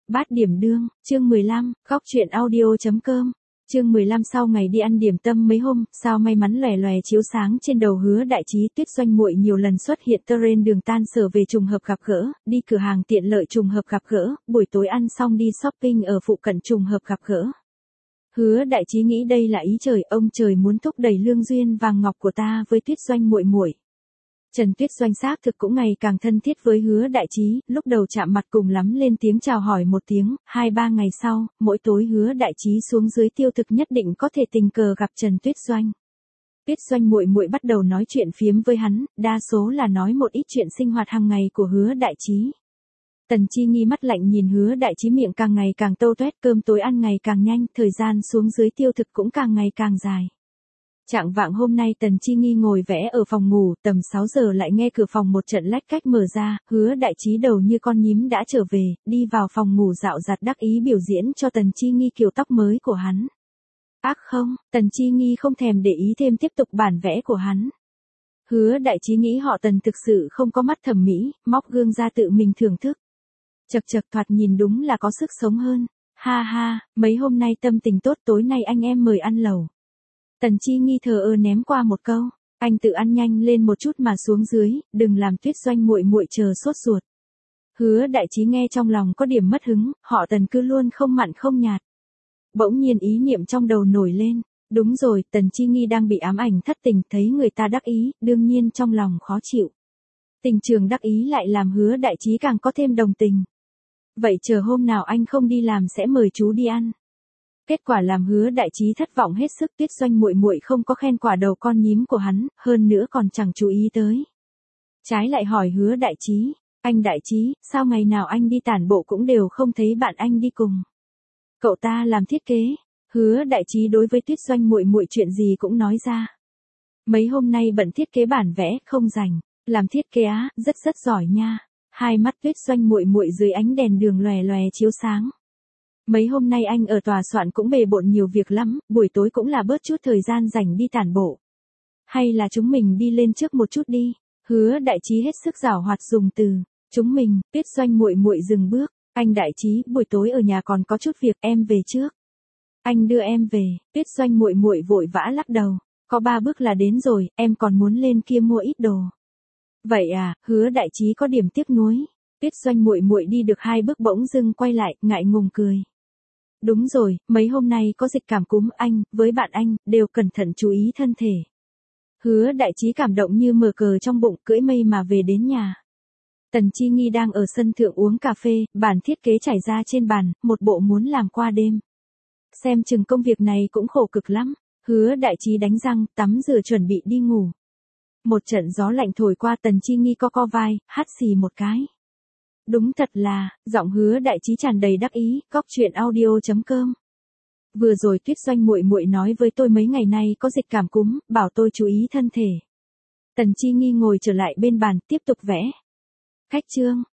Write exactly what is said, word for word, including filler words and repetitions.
Bát điểm đương, chương mười lăm, góc truyện audio chấm com. Chương mười lăm sau ngày đi ăn điểm tâm mấy hôm, sao may mắn lòe lòe chiếu sáng trên đầu Hứa Đại Trí, Tuyết Doanh muội nhiều lần xuất hiện trên đường tan sở về trùng hợp gặp gỡ, đi cửa hàng tiện lợi trùng hợp gặp gỡ, buổi tối ăn xong đi shopping ở phụ cận trùng hợp gặp gỡ. Hứa Đại Trí nghĩ đây là ý trời, ông trời muốn thúc đẩy lương duyên vàng ngọc của ta với Tuyết Doanh muội muội. Trần Tuyết Doanh xác thực cũng ngày càng thân thiết với Hứa Đại Trí, lúc đầu chạm mặt cùng lắm lên tiếng chào hỏi một tiếng, hai ba ngày sau, mỗi tối Hứa Đại Trí xuống dưới tiêu thực nhất định có thể tình cờ gặp Trần Tuyết Doanh. Tuyết Doanh muội muội bắt đầu nói chuyện phiếm với hắn, đa số là nói một ít chuyện sinh hoạt hàng ngày của Hứa Đại Trí. Tần Chi Nghi mắt lạnh nhìn Hứa Đại Trí, miệng càng ngày càng tâu toét, cơm tối ăn ngày càng nhanh, thời gian xuống dưới tiêu thực cũng càng ngày càng dài. Trạng vạng hôm nay Tần Chi Nghi ngồi vẽ ở phòng ngủ, tầm sáu giờ lại nghe cửa phòng một trận lách cách mở ra, Hứa Đại Trí đầu như con nhím đã trở về, đi vào phòng ngủ dạo dặt đắc ý biểu diễn cho Tần Chi Nghi kiểu tóc mới của hắn. Ác không, Tần Chi Nghi không thèm để ý thêm, tiếp tục bản vẽ của hắn. Hứa Đại Trí nghĩ họ Tần thực sự không có mắt thẩm mỹ, móc gương ra tự mình thưởng thức. Chật chật, thoạt nhìn đúng là có sức sống hơn. Ha ha, mấy hôm nay tâm tình tốt, tối nay anh em mời ăn lẩu. Tần Chi Nghi thờ ơ ném qua một câu, anh tự ăn nhanh lên một chút mà xuống dưới, đừng làm Tuyết Doanh muội muội chờ sốt ruột. Hứa Đại Trí nghe trong lòng có điểm mất hứng, họ Tần cứ luôn không mặn không nhạt. Bỗng nhiên ý niệm trong đầu nổi lên, đúng rồi, Tần Chi Nghi đang bị ám ảnh thất tình, thấy người ta đắc ý, đương nhiên trong lòng khó chịu. Tình trường đắc ý lại làm Hứa Đại Trí càng có thêm đồng tình. Vậy chờ hôm nào anh không đi làm sẽ mời chú đi ăn. Kết quả làm Hứa Đại Trí thất vọng hết sức, Tuyết Doanh muội muội không có khen quả đầu con nhím của hắn, hơn nữa còn chẳng chú ý tới. Trái lại hỏi Hứa Đại Trí, anh Đại Trí, sao ngày nào anh đi tản bộ cũng đều không thấy bạn anh đi cùng? Cậu ta làm thiết kế. Hứa Đại Trí đối với Tuyết Doanh muội muội chuyện gì cũng nói ra. Mấy hôm nay bận thiết kế bản vẽ, không rảnh. Làm thiết kế á, rất rất giỏi nha. Hai mắt Tuyết Doanh muội muội dưới ánh đèn đường lòe lòe chiếu sáng. Mấy hôm nay anh ở tòa soạn cũng bề bộn nhiều việc lắm, buổi tối cũng là bớt chút thời gian rảnh đi tản bộ. Hay là chúng mình đi lên trước một chút đi. Hứa Đại Trí hết sức giảo hoạt dùng từ chúng mình. Tuyết Doanh muội muội dừng bước, anh Đại Trí, buổi tối ở nhà còn có chút việc, em về trước. Anh đưa em về. Tuyết Doanh muội muội vội vã lắc đầu, có ba bước là đến rồi, em còn muốn lên kia mua ít đồ. Vậy à? Hứa Đại Trí có điểm tiếc nuối. Tuyết Doanh muội muội đi được hai bước bỗng dưng quay lại, ngại ngùng cười. Đúng rồi, mấy hôm nay có dịch cảm cúm, anh, với bạn anh, đều cẩn thận chú ý thân thể. Hứa Đại Trí cảm động như mở cờ trong bụng, cưỡi mây mà về đến nhà. Tần Chi Nghi đang ở sân thượng uống cà phê, bản thiết kế trải ra trên bàn, một bộ muốn làm qua đêm. Xem chừng công việc này cũng khổ cực lắm. Hứa Đại Trí đánh răng, tắm rửa chuẩn bị đi ngủ. Một trận gió lạnh thổi qua, Tần Chi Nghi co co vai, hắt xì một cái. Đúng thật là, giọng Hứa Đại Trí tràn đầy đắc ý, góc truyện audio chấm com. Vừa rồi Tuyết Doanh muội muội nói với tôi mấy ngày nay có dịch cảm cúm, bảo tôi chú ý thân thể. Tần Chi Nghi ngồi trở lại bên bàn, tiếp tục vẽ. Khách trương,